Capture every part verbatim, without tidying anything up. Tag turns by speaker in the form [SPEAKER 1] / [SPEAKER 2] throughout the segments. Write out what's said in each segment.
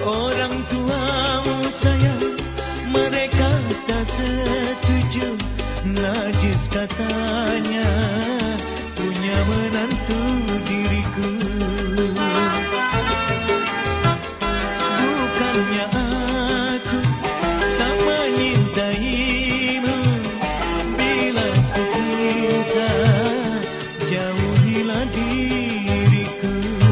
[SPEAKER 1] Orang tuamu sayang, mereka tak setuju. Najis katanya, punya menantu diriku. Bukannya aku tak menyintaimu, bila ku cinta, jauhilah diriku.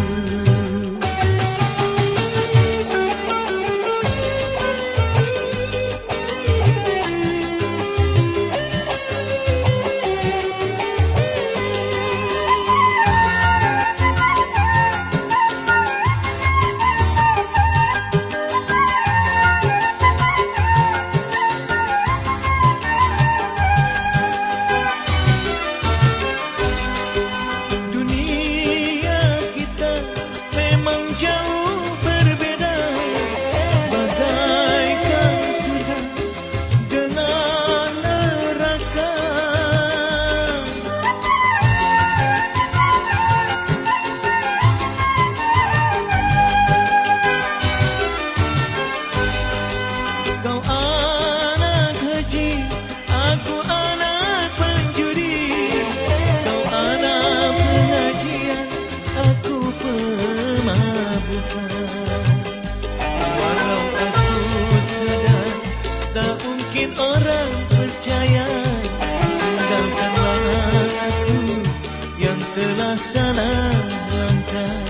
[SPEAKER 1] Orang percaya, tinggalkanlah aku yang telah salah langkah.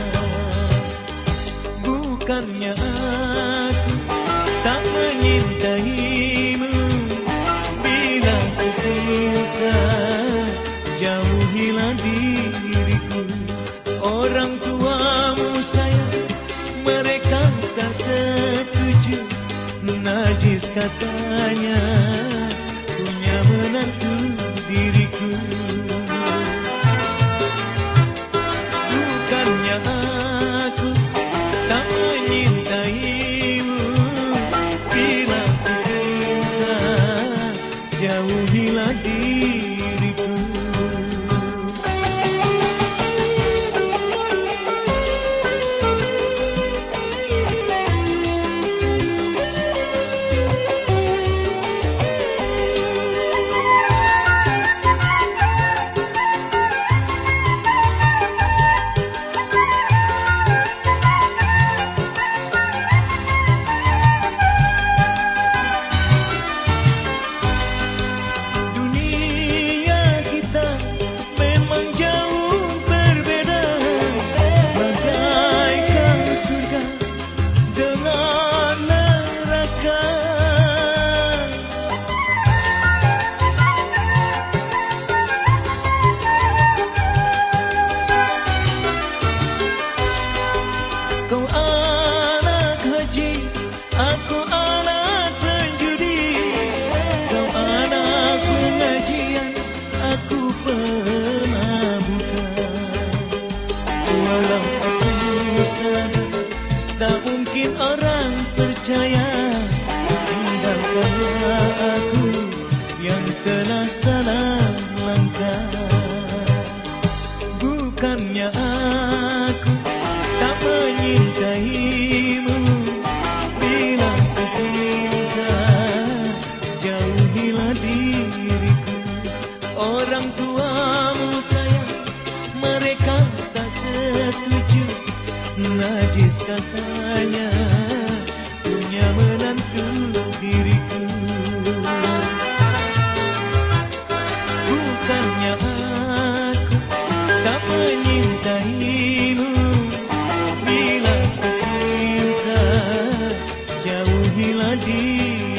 [SPEAKER 1] Bukannya aku tak menyintaimu, bila ku cinta, jauhilah diriku. Orang tuamu sayang, mereka tak setuju. Najis katanya, punya menantu diriku. Bukannya aku tak menyintaimu, bila ku cinta, jauhilah diriku. Kau anak haji, aku anak penjudi. Kau anak pengajian, aku pemabukan. Walau aku sadar, tak mungkin orang percaya. Tinggalkanlah aku yang telah salah langkah. Bukannya aku tak menyintaimu, bila ku cinta, jauhilah diriku. Orang tuamu sayang, mereka tak setuju. Najis katanya, punya menantu diriku. Bukannya aku tak menyintaimu, bila ku cinta, jauhilah diriku.